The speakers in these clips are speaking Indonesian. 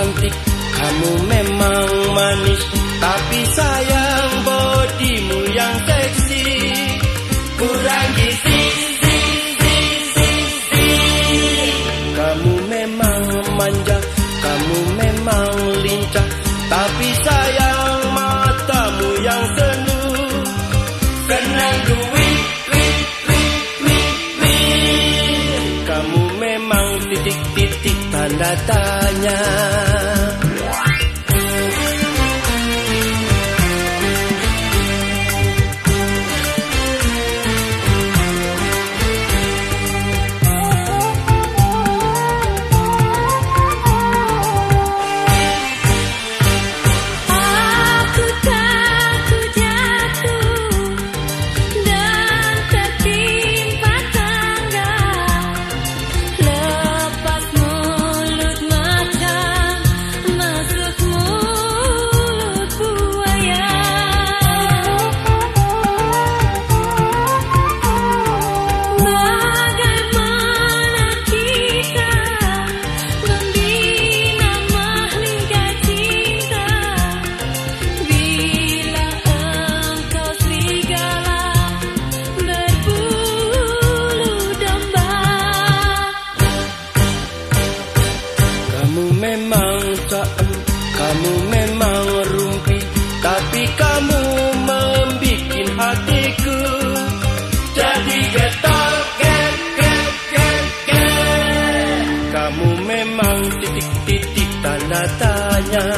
cantik, kamu memang manis, tapi sayang bodimu yang seksi. Kurang gizi. Kamu memang manja, kamu memang lincah, tapi sayang matamu yang senu. Senang duit. Kamu memang titik-titik tanda tanya. Kamu memang rumpi, tapi kamu membikin hatiku jadi getar. Kamu memang titik-titik tanda tanya.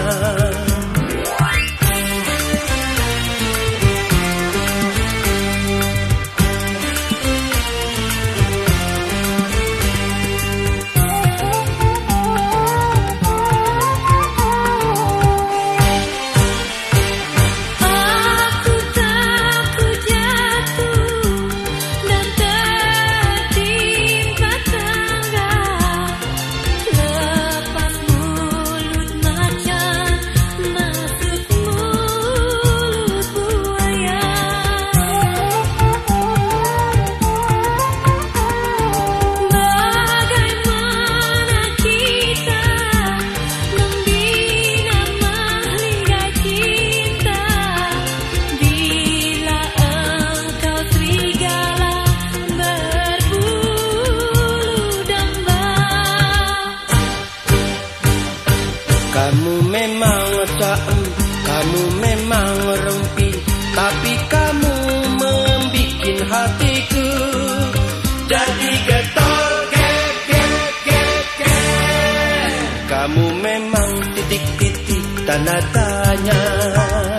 Kamu memang caem, kamu memang rempi, tapi kamu membikin hatiku jadi getar. Kamu memang titik-titik tanda tanya.